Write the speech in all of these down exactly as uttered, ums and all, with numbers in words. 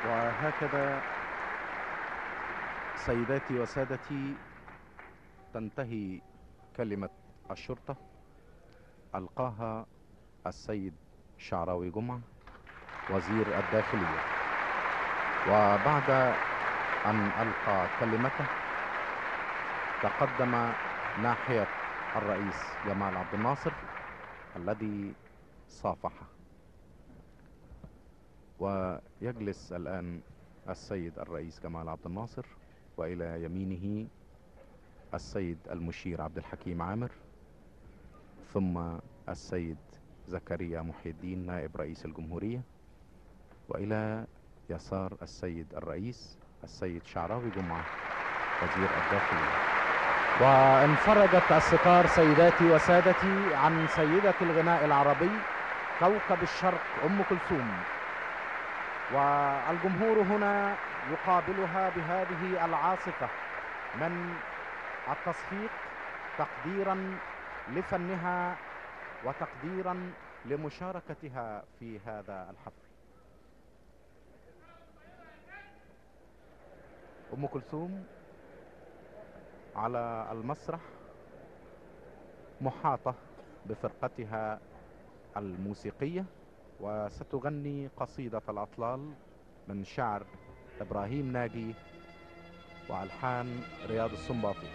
وهكذا سيداتي وسادتي تنتهي كلمة الشرطة ألقاها السيد شعراوي جمعة وزير الداخلية. وبعد أن ألقى كلمته تقدم ناحية الرئيس جمال عبد الناصر الذي صافحه. ويجلس الآن السيد الرئيس جمال عبد الناصر، وإلى يمينه السيد المشير عبد الحكيم عامر، ثم السيد زكريا محي الدين نائب رئيس الجمهورية، وإلى يسار السيد الرئيس السيد شعراوي جمعة وزير الداخلية. وانفرجت الستار سيداتي وسادتي عن سيدة الغناء العربي كوكب الشرق أم كلثوم، والجمهور هنا يقابلها بهذه العاصفة من التصفيق تقديرا لفنها وتقديرا لمشاركتها في هذا الحفل. أم كلثوم على المسرح محاطة بفرقتها الموسيقية، وستغني قصيدة الأطلال من شعر إبراهيم ناجي وألحان رياض السنباطي.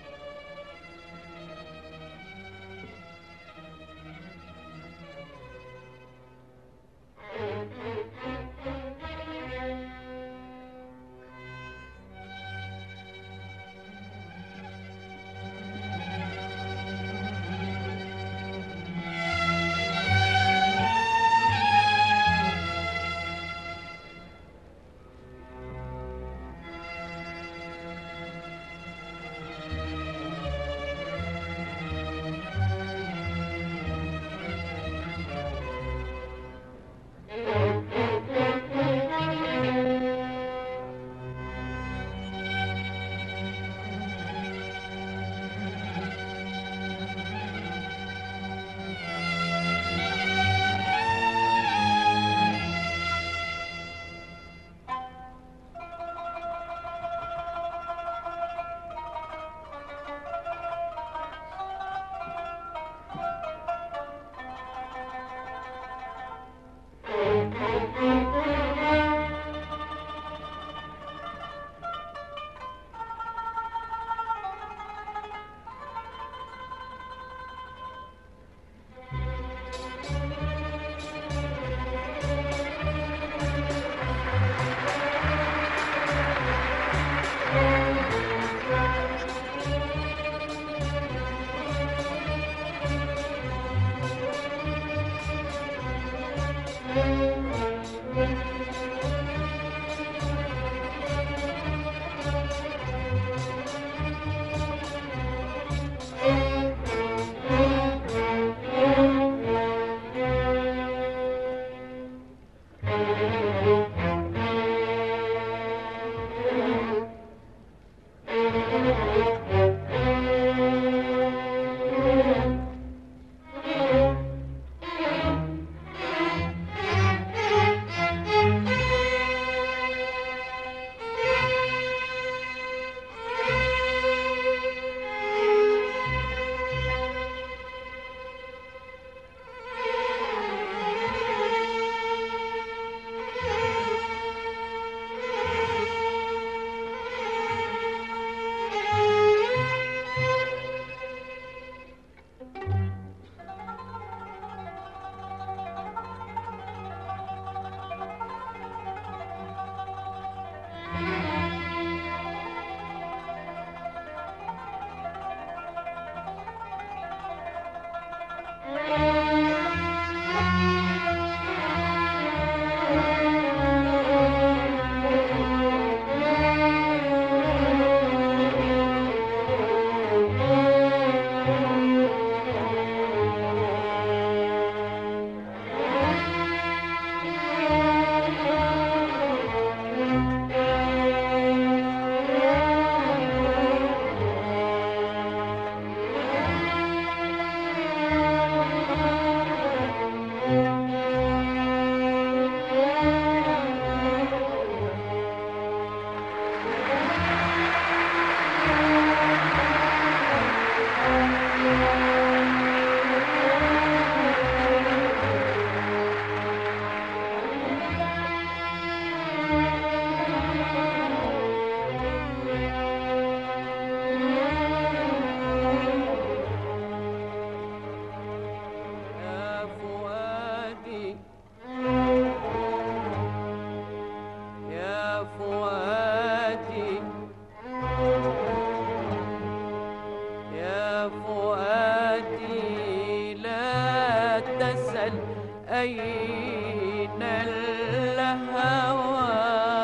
تسل أين الهوى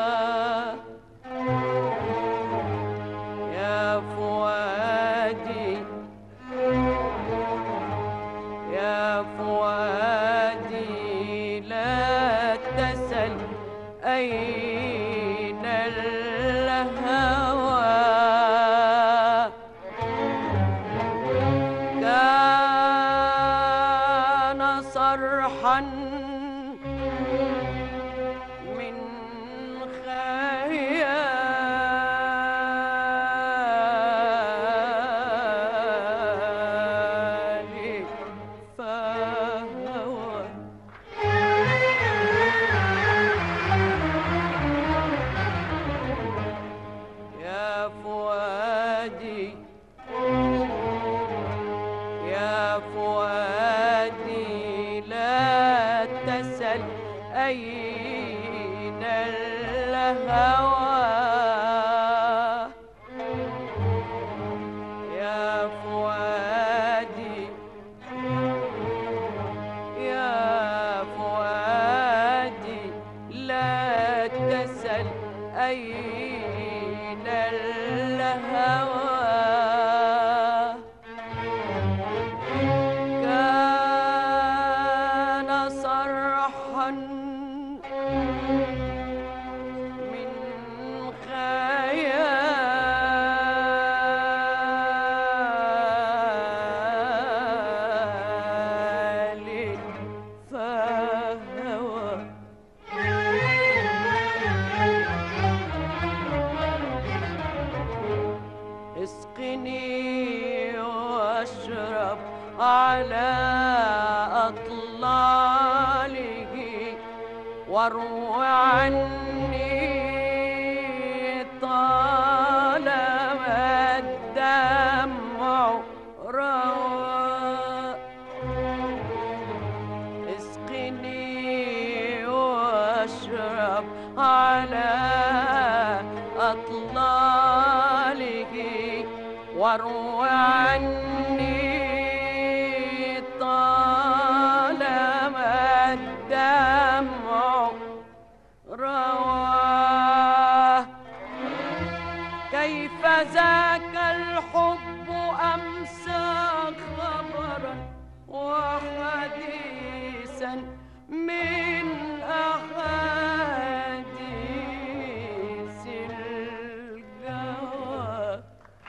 يا فؤادي يا فؤادي لا تسل أين الهوى كان صرحا من خيالي فهوى يا فؤادي يا فؤادي لا تسل أين الهوى يا فؤادي يا فؤادي لا تسل أين الهوى كان صرحا من خيالي فهوى اسقني واشرب على أطلاله واروي عني طالما الدمع روى اسقني واشرب على أطلاله واروي عني طالما الدمع رواه كيف ذاك الحب أمسى خبرا وحديثا من أحاديث الجوى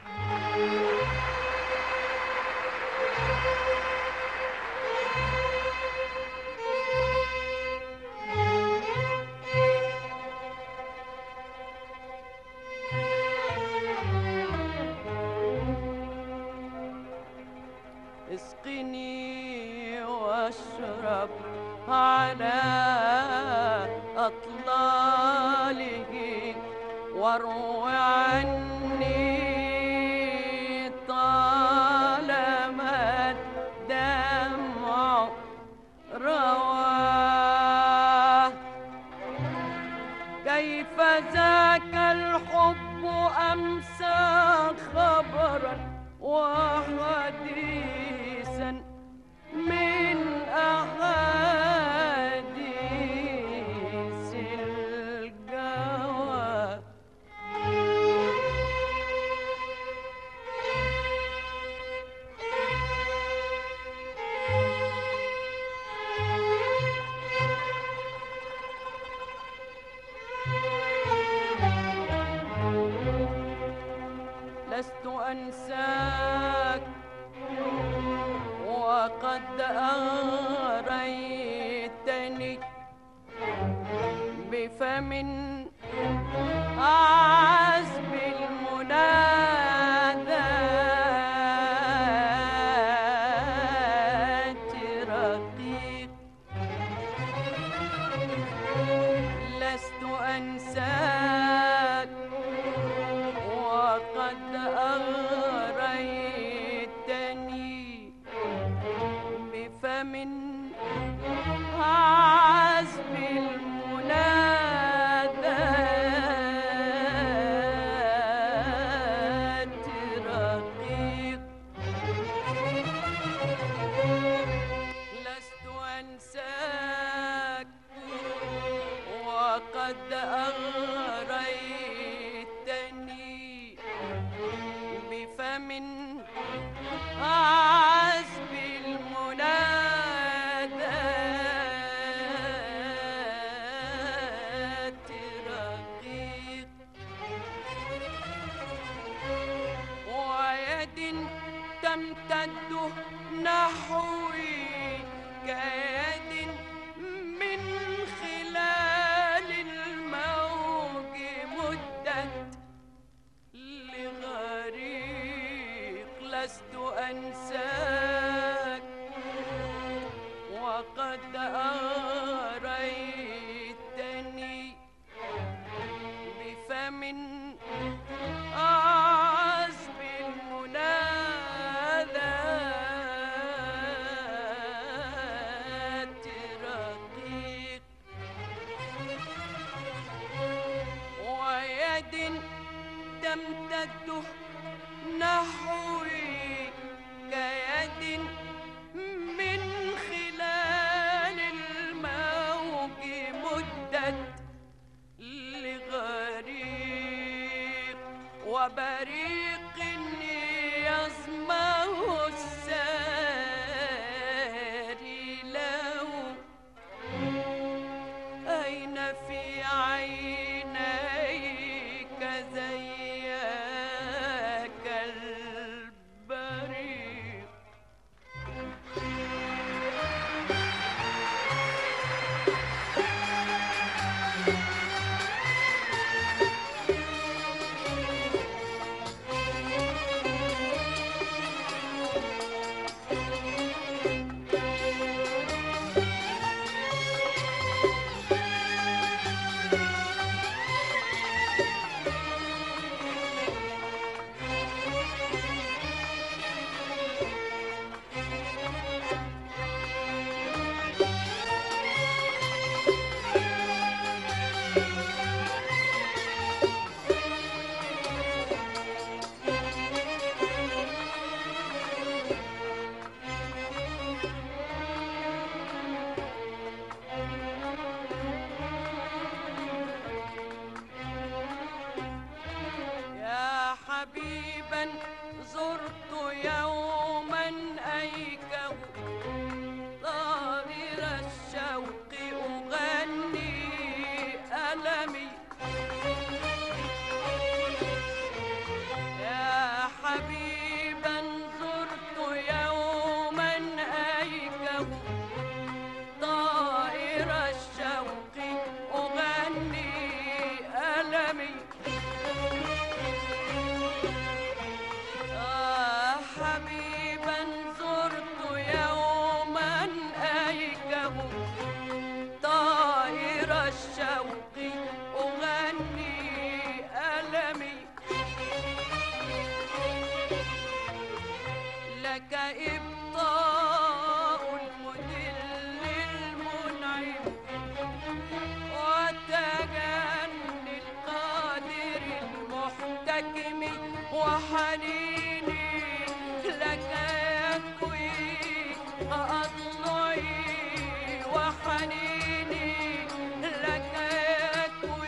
اسقني واشرب على أطلاله واروي عني طالما الدمع رواه كيف ذاك الحب أمسى خبرا وحديثا من أحاديث الجوى لست أنساك وقد أغريتني بفم عزم المنادات رقيق لست أنساك وقد أغريتني بفم عزم المنادات رقيق لست وقد أغريتني بفم عذب المنادات رقيق ويد تمتد نحوي كيد من خلال الموج مدت لغريق وبريق يظمه الساري له أين في عينيك زيك البريق يا حبيبا زرت يوما أيكه ظاهر الشوق أغني ألمي يا حبيبا زرت يوما أيكه طائر الشوق أغني ألمي آه حبيبا زرت يوما أيكه طائر الشوق أغني ألمي لك إبطاء المدل المنعم وتجني القادر المحتكم وحنيني لك يكوي أضلعي وحنيني لك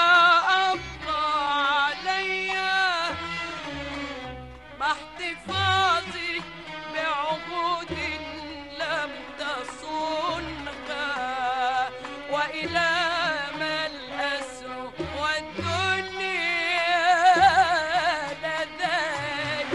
أبقى عليا مع احتفاظي بعهود لم تصونها وإلى ما الأسر والدنيا لدي.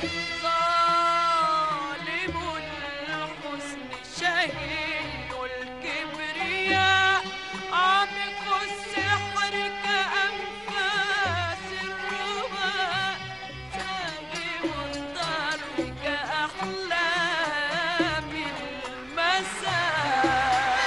ظالم الحسن شهي الكبرياء عمق السحر كأنفاس الرماء ساهم الضر كأحلام المساء.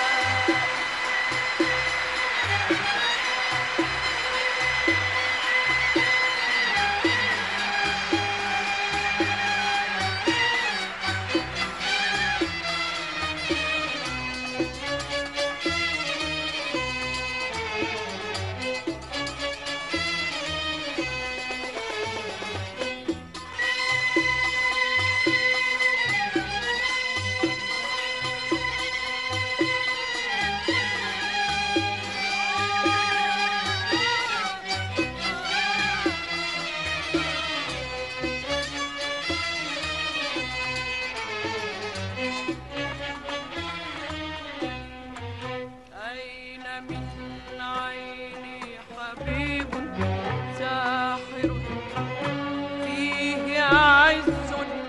أين من عيني حبيب ساحر فيه عز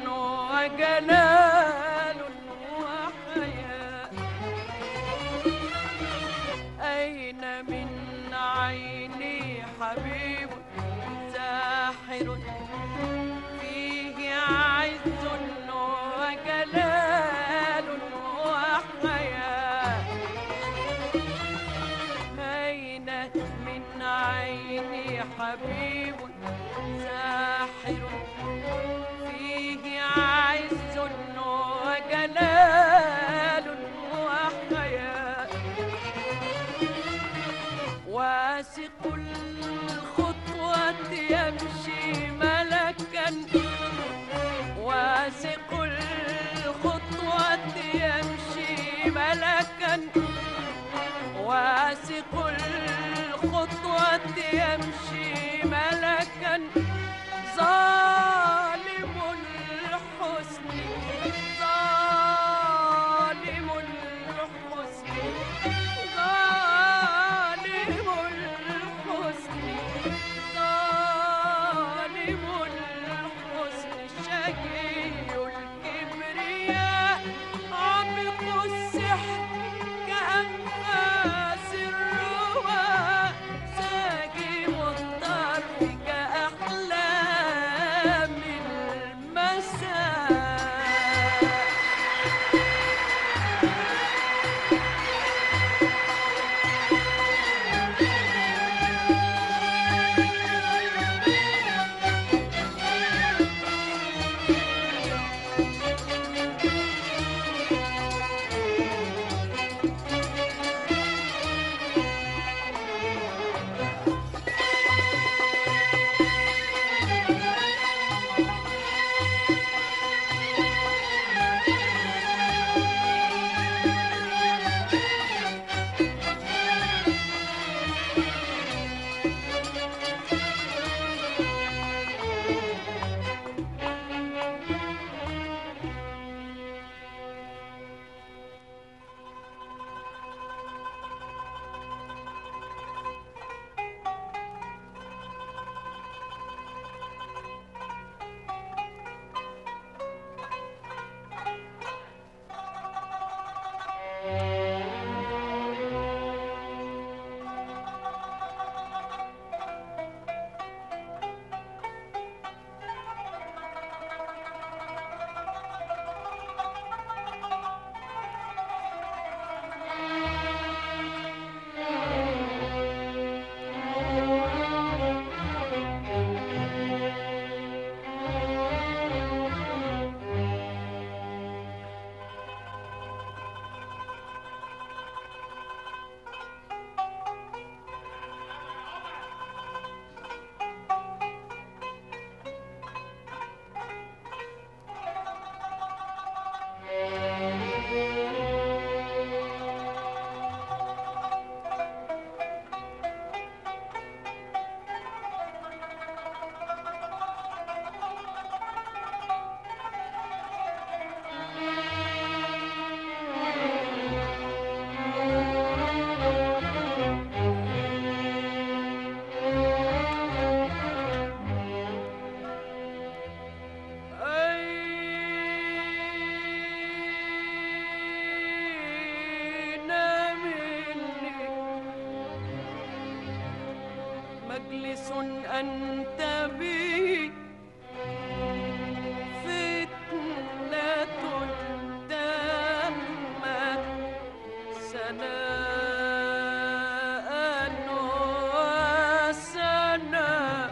وجلال وحياء. أين من عيني حبيب ساحر فيه عز وجلال وحياء. أين من عيني حبيب ساحر فيه عز وجلال وحياء. واثق الخطوة يمشي ملكا واثق الخطوة يمشي ملكا واثق الخطوة يمشي ملكا ظالم الحسن ظالم الحسن ظالم الحسن ظالم الحسن شقي الكبرياء عمق السحر كأنفاس الرواء ساقم الطرف كأحلام المساء. أنت بي فتنة تمت سناء وسناء.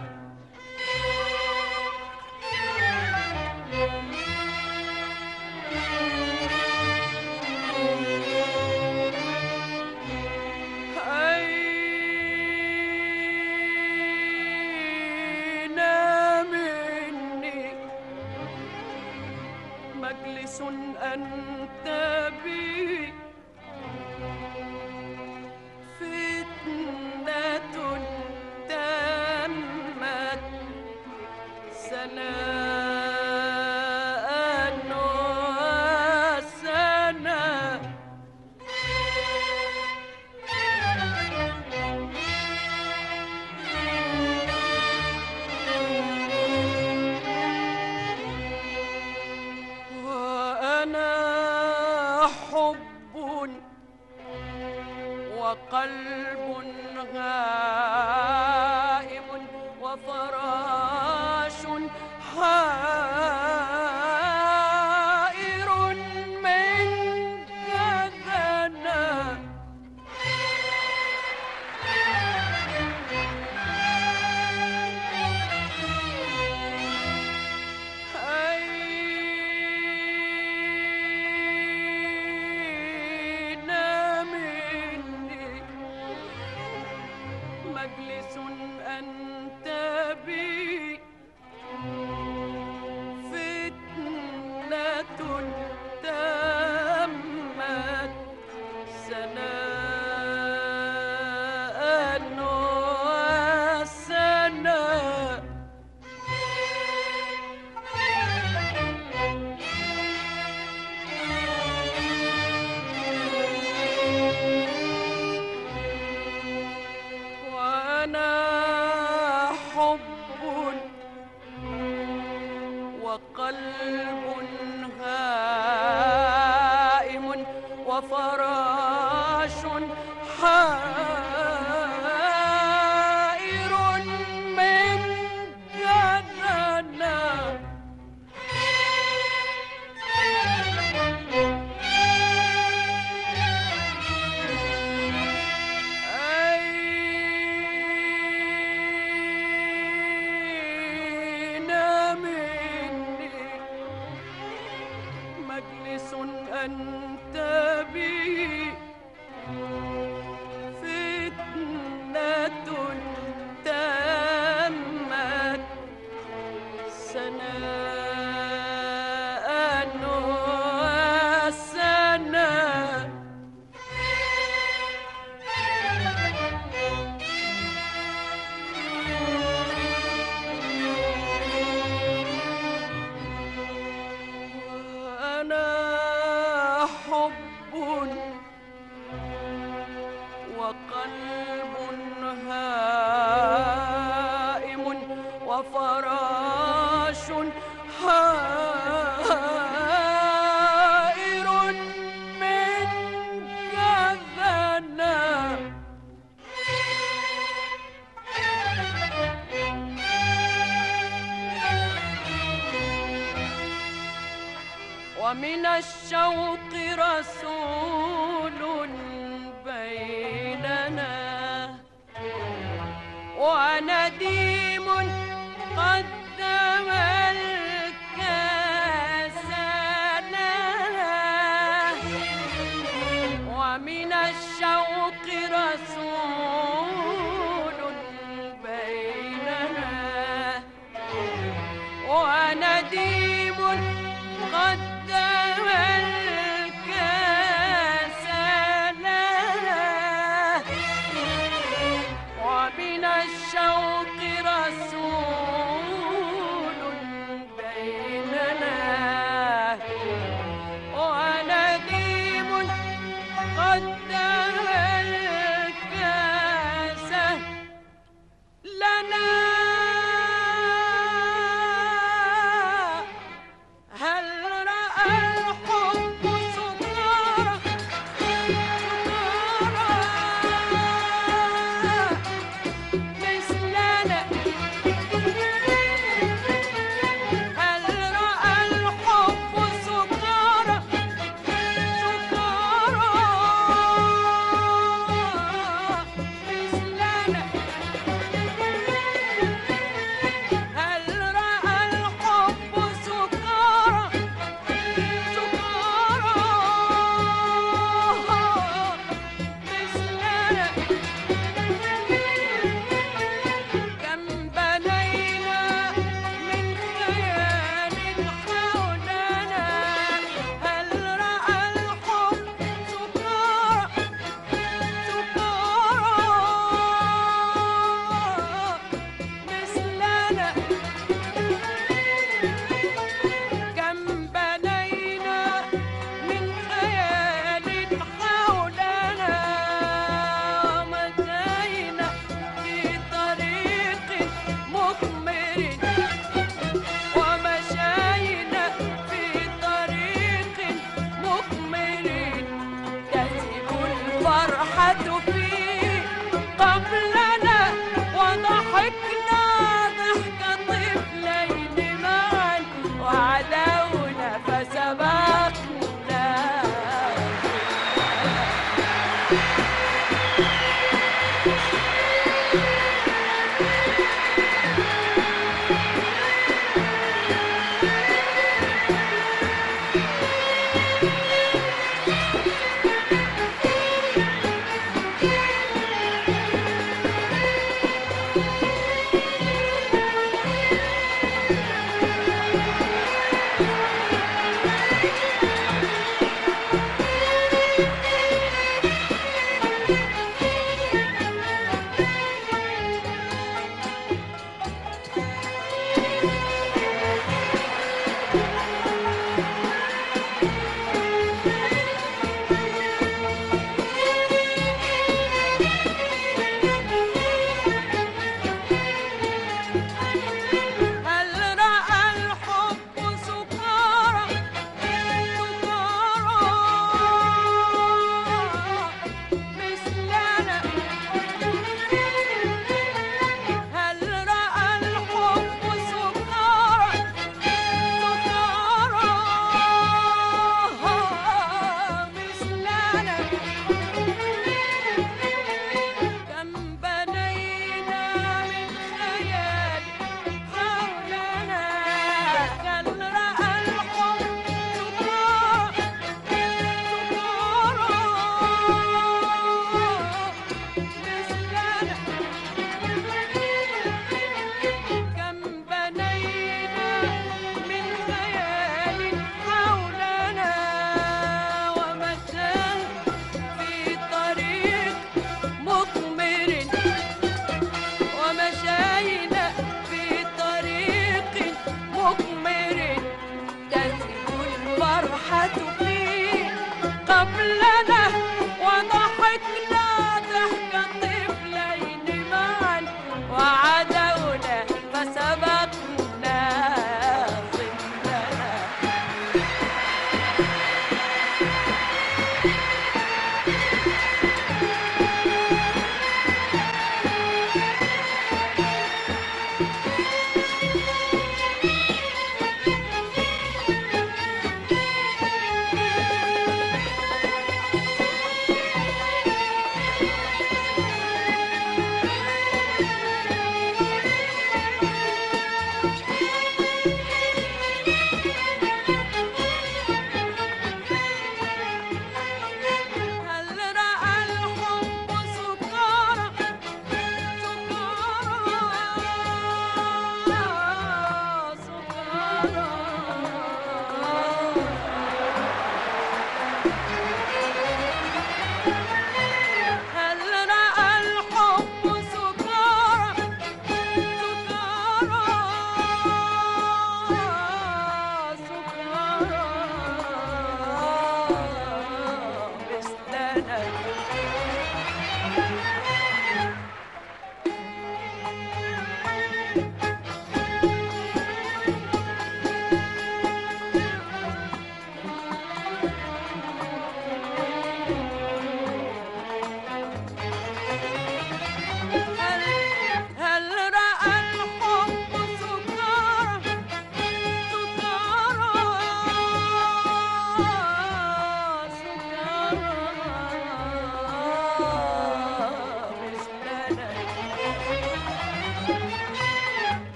أين مني مجلس أنت بي فتنة تمت سناء وسناء. وأنا حب وقلب غائب وفراش حائر من جذنا. أين مني مجلس أنت بي فتنة تمت سناء وسناء. وأنا حب وقلب هائم وفراش حائر من جذنا. أين مني مجلس أنت بي فتنة تمت سناء وسناء. وأنا حب وقلب هائم وفراش حائر من جذنا. ومن الشوق رسول بيننا ونديم قدم الكاس لنا. ومن الشوق رسول بيننا ونديم قدم الكاس لنا. ومن الشوق رسول بيننا ونديم قدم الكاس لنا. هل رأى الفرحة فيه قبلنا وضحكنا ضحك الطفلين معا وعدونا فسبقنا ظلنا.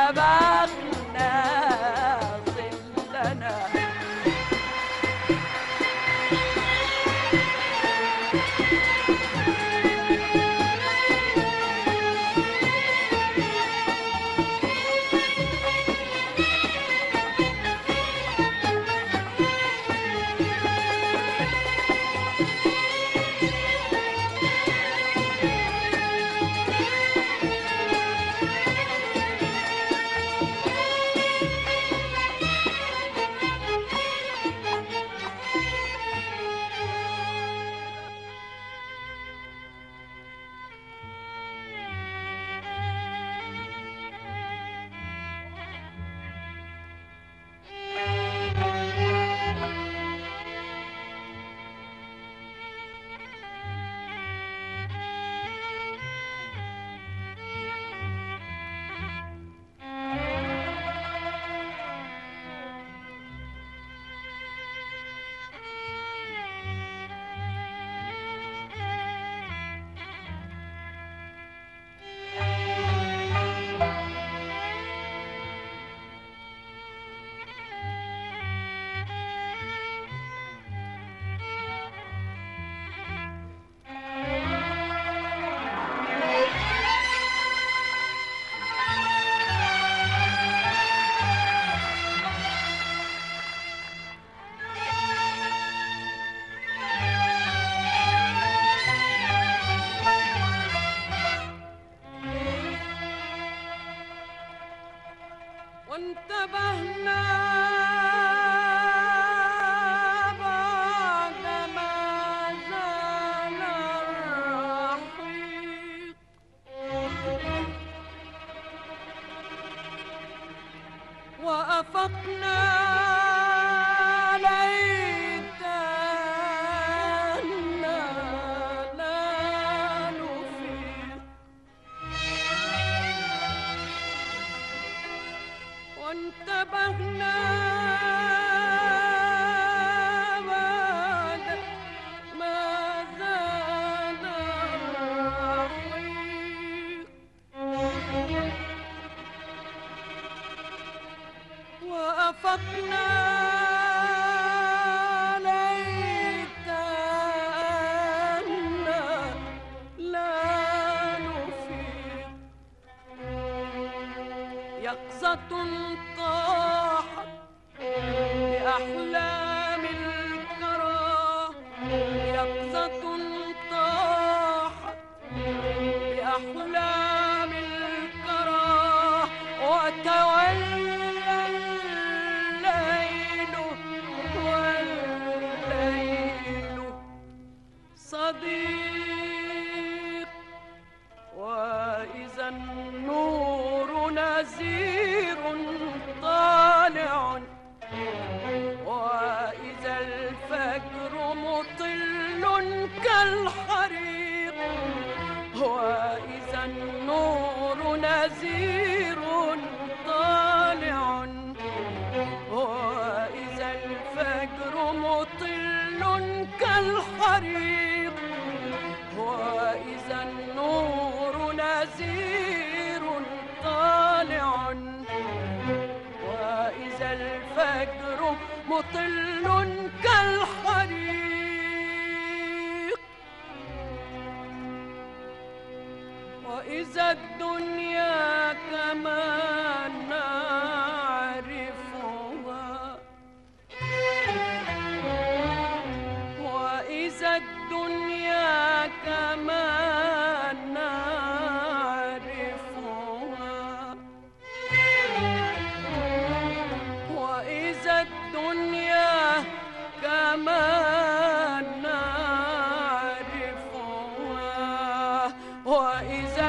فسبقنا ظلنا. مطل كالحريق، وإذا النور نزير طالع، وإذا الفجر مطل كالحريق، وإذا الدنيا كما نعرفها، وإذا الدنيا كما نعرفها، وإذا الدنيا كما نعرفها، وإذا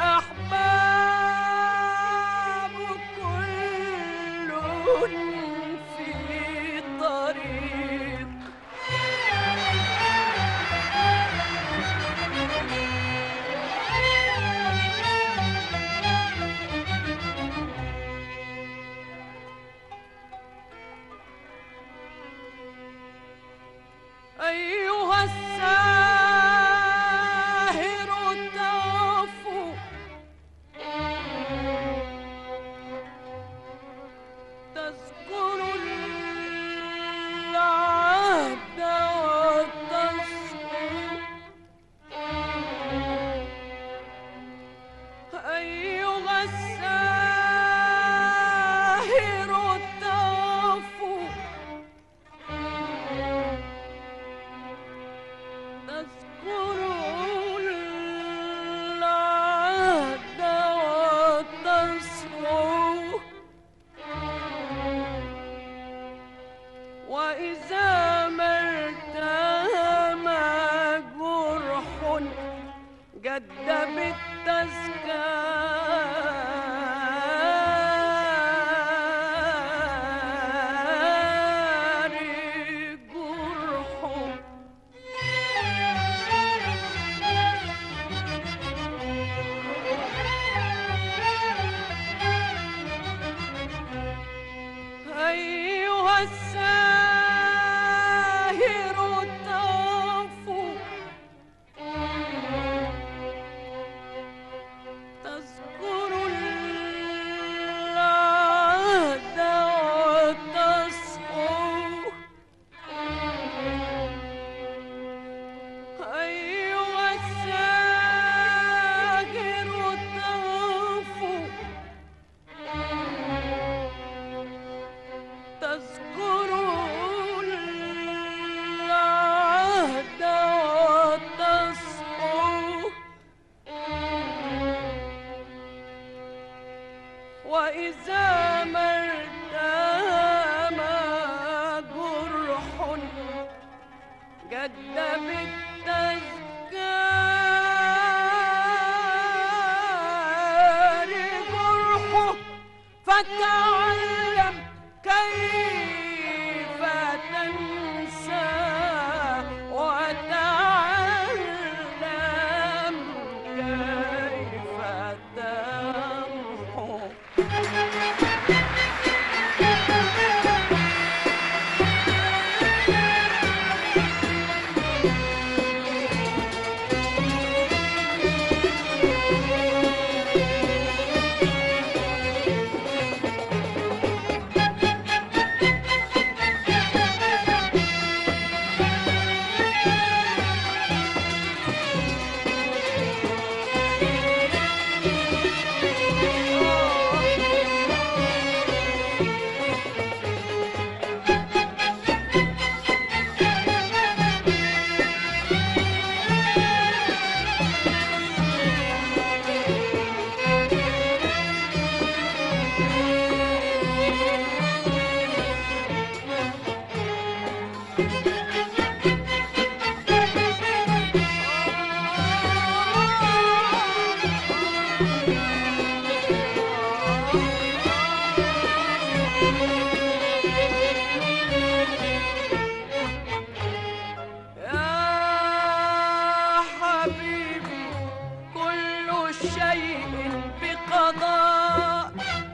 الأحباب كل في طريق، أيها الساهر تعفو، تذكر العهد وتصفو، أيها الساهر تعفو، تذكر العهد وتصفو، وإذا ما التهم جرح جد بالتذكار جرح، أيها الساهر تعفو، تذكر العهد وتصفو، أيها الساهر تعفو، تذكر العهد وتصفو، وإذا ما التهم جرح جد بالتذكار جرح، فتعلم كيف تنسى، وتعلم كيف تمحو.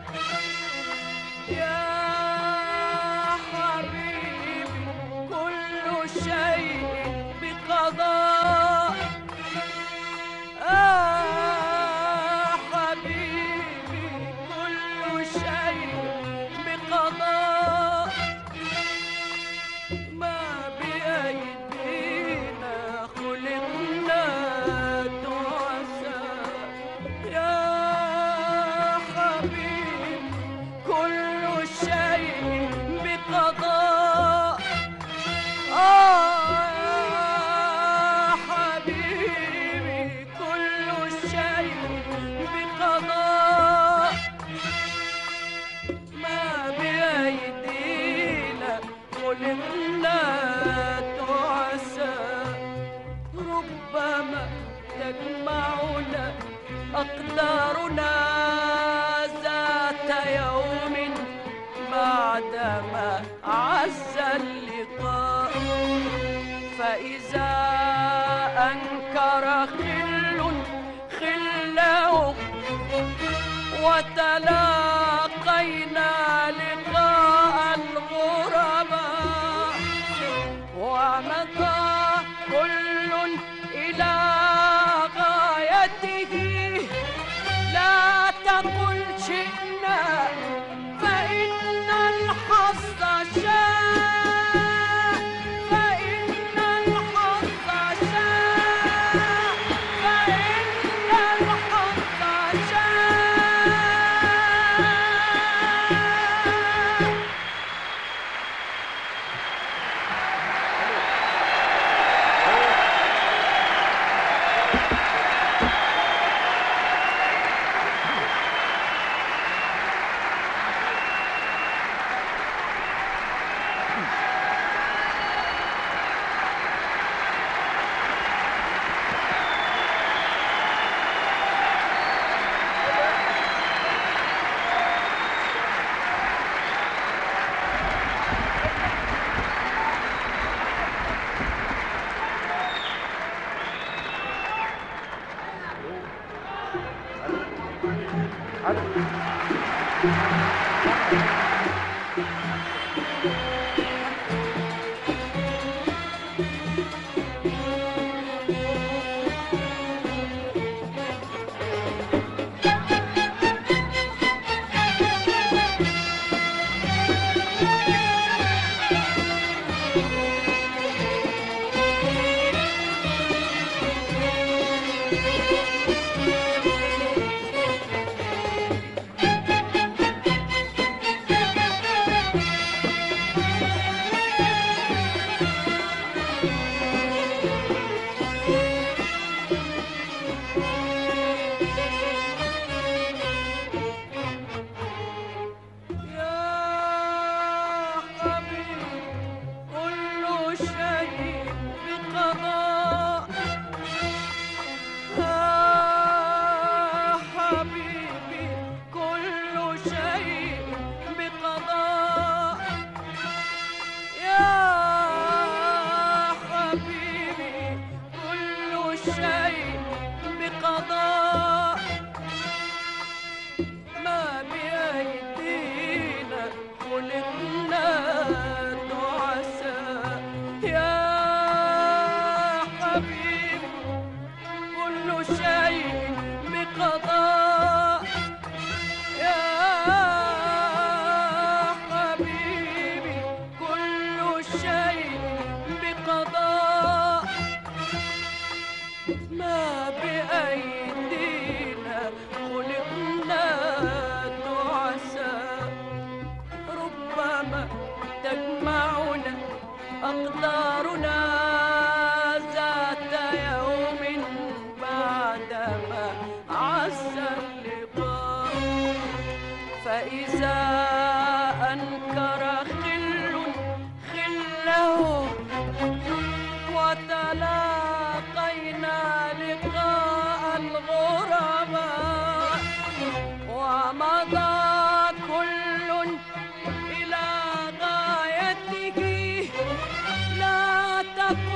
كل شيء بقضاء. آه حبيبي كل شيء بقضاء. ما بأيدينا خلقنا تعسى يا حبيبي كل شيء بقضاء. آه يا حبيبي كل شيء بقضاء. ما بأيدينا خلقنا تعسى. ربما تجمعنا أقدارنا ذات يوم بعدما عز اللقاء. فإذا أنكر خل خله وتلاقينا لقاء الغرباء ومضى كل إلى غايته. لا تقل شئنا فإن الحظ شاء. فإن الحظ شاء. فإن الحظ شاء. أقدارنا ذات يوم بعدما عز اللقاء. فإذا أنكر خل خله وتلاقينا لقاء الغرباء ومضى كل إلى غايته. لا تقل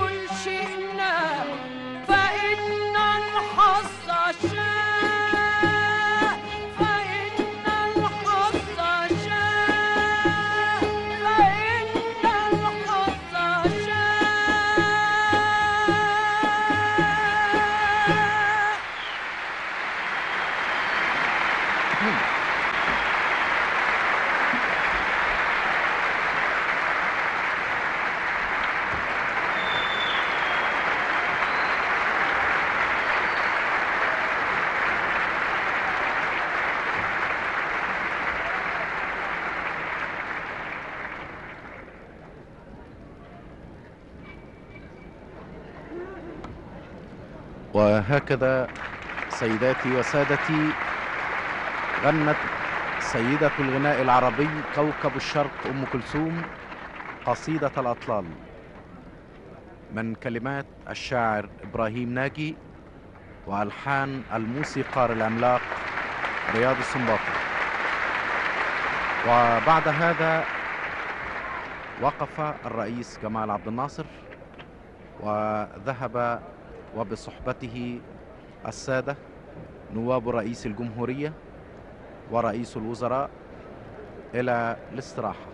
وهكذا سيداتي وسادتي غنت سيدة الغناء العربي كوكب الشرق أم كلثوم قصيدة الأطلال من كلمات الشاعر إبراهيم ناجي وألحان الموسيقار العملاق رياض السنباطي. وبعد هذا وقف الرئيس جمال عبد الناصر وذهب وبصحبته السادة نواب رئيس الجمهورية ورئيس الوزراء إلى الاستراحة.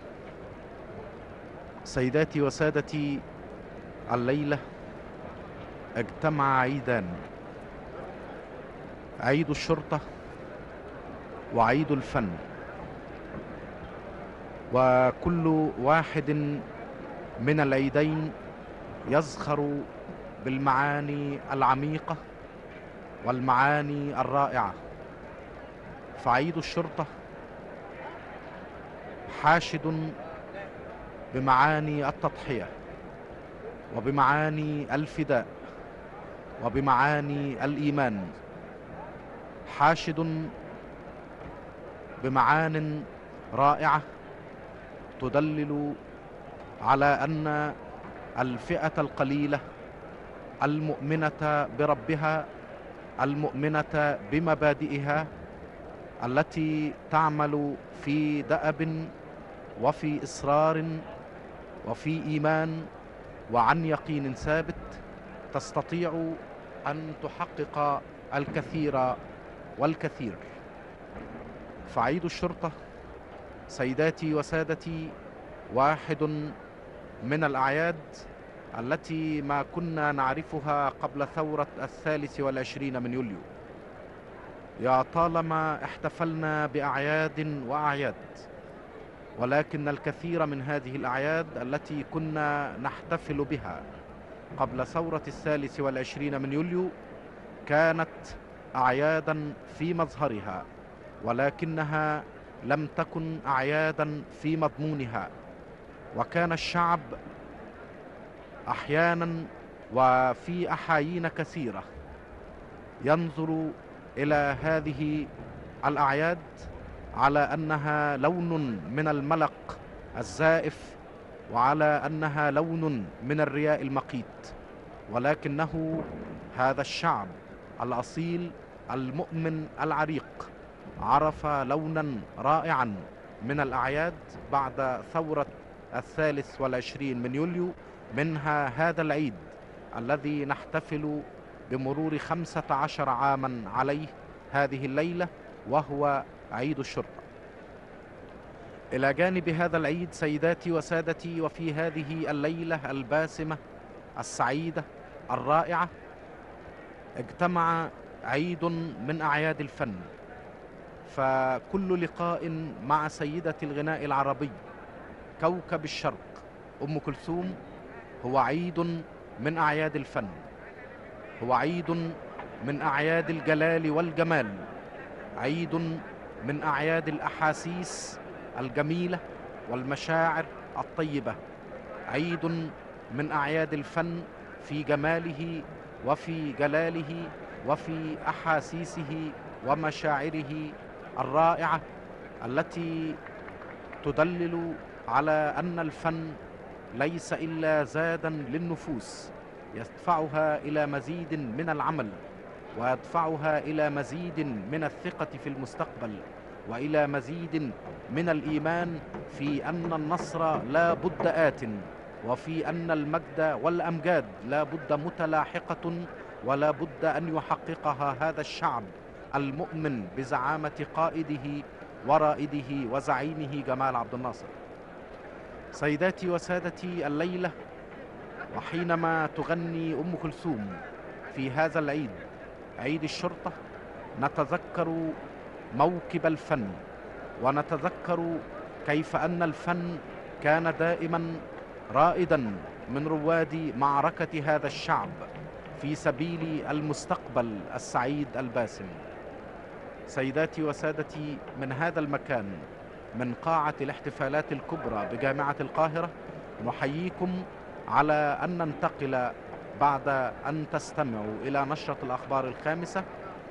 سيداتي وسادتي، الليلة اجتمع عيدان: عيد الشرطة وعيد الفن، وكل واحد من العيدين يزخر بالمعاني العميقة والمعاني الرائعة. فعيد الشرطة حاشد بمعاني التضحية وبمعاني الفداء وبمعاني الإيمان، حاشد بمعان رائعة تدلل على أن الفئة القليلة المؤمنة بربها، المؤمنة بمبادئها، التي تعمل في دأب وفي إصرار وفي إيمان وعن يقين ثابت، تستطيع أن تحقق الكثير والكثير. فعيد الشرطة سيداتي وسادتي واحد من الأعياد التي ما كنا نعرفها قبل ثورة الثالث والعشرين من يوليو. يا طالما احتفلنا بأعياد وأعياد، ولكن الكثير من هذه الأعياد التي كنا نحتفل بها قبل ثورة الثالث والعشرين من يوليو كانت أعيادا في مظهرها، ولكنها لم تكن أعيادا في مضمونها. وكان الشعب أحيانا وفي أحايين كثيرة ينظر إلى هذه الأعياد على أنها لون من الملق الزائف وعلى أنها لون من الرياء المقيت، ولكنه هذا الشعب الأصيل المؤمن العريق عرف لونا رائعا من الأعياد بعد ثورة الثالث والعشرين من يوليو، منها هذا العيد الذي نحتفل بمرور خمسة عشر عاما عليه هذه الليلة، وهو عيد الشرطة. إلى جانب هذا العيد سيداتي وسادتي، وفي هذه الليلة الباسمة السعيدة الرائعة، اجتمع عيد من أعياد الفن. فكل لقاء مع سيدة الغناء العربي كوكب الشرق أم كلثوم هو عيد من أعياد الفن، هو عيد من أعياد الجلال والجمال، عيد من أعياد الأحاسيس الجميلة والمشاعر الطيبة، عيد من أعياد الفن في جماله وفي جلاله وفي أحاسيسه ومشاعره الرائعة، التي تدلل على أن الفن ليس إلا زادا للنفوس يدفعها إلى مزيد من العمل، ويدفعها إلى مزيد من الثقة في المستقبل، وإلى مزيد من الإيمان في أن النصر لا بد آت، وفي أن المجد والأمجاد لا بد متلاحقة، ولا بد أن يحققها هذا الشعب المؤمن بزعامة قائده ورائده وزعيمه جمال عبد الناصر. سيداتي وسادتي، الليلة وحينما تغني أم كلثوم في هذا العيد، عيد الشرطة، نتذكر موكب الفن، ونتذكر كيف أن الفن كان دائما رائدا من رواد معركة هذا الشعب في سبيل المستقبل السعيد الباسم. سيداتي وسادتي، من هذا المكان، من قاعة الاحتفالات الكبرى بجامعة القاهرة، نحييكم على أن ننتقل بعد أن تستمعوا إلى نشرة الأخبار الخامسة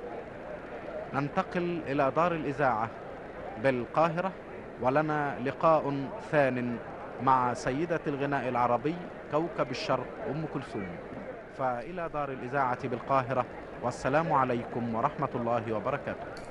ننتقل إلى دار الإذاعة بالقاهرة، ولنا لقاء ثان مع سيدة الغناء العربي كوكب الشرق أم كلثوم. فإلى دار الإذاعة بالقاهرة، والسلام عليكم ورحمة الله وبركاته.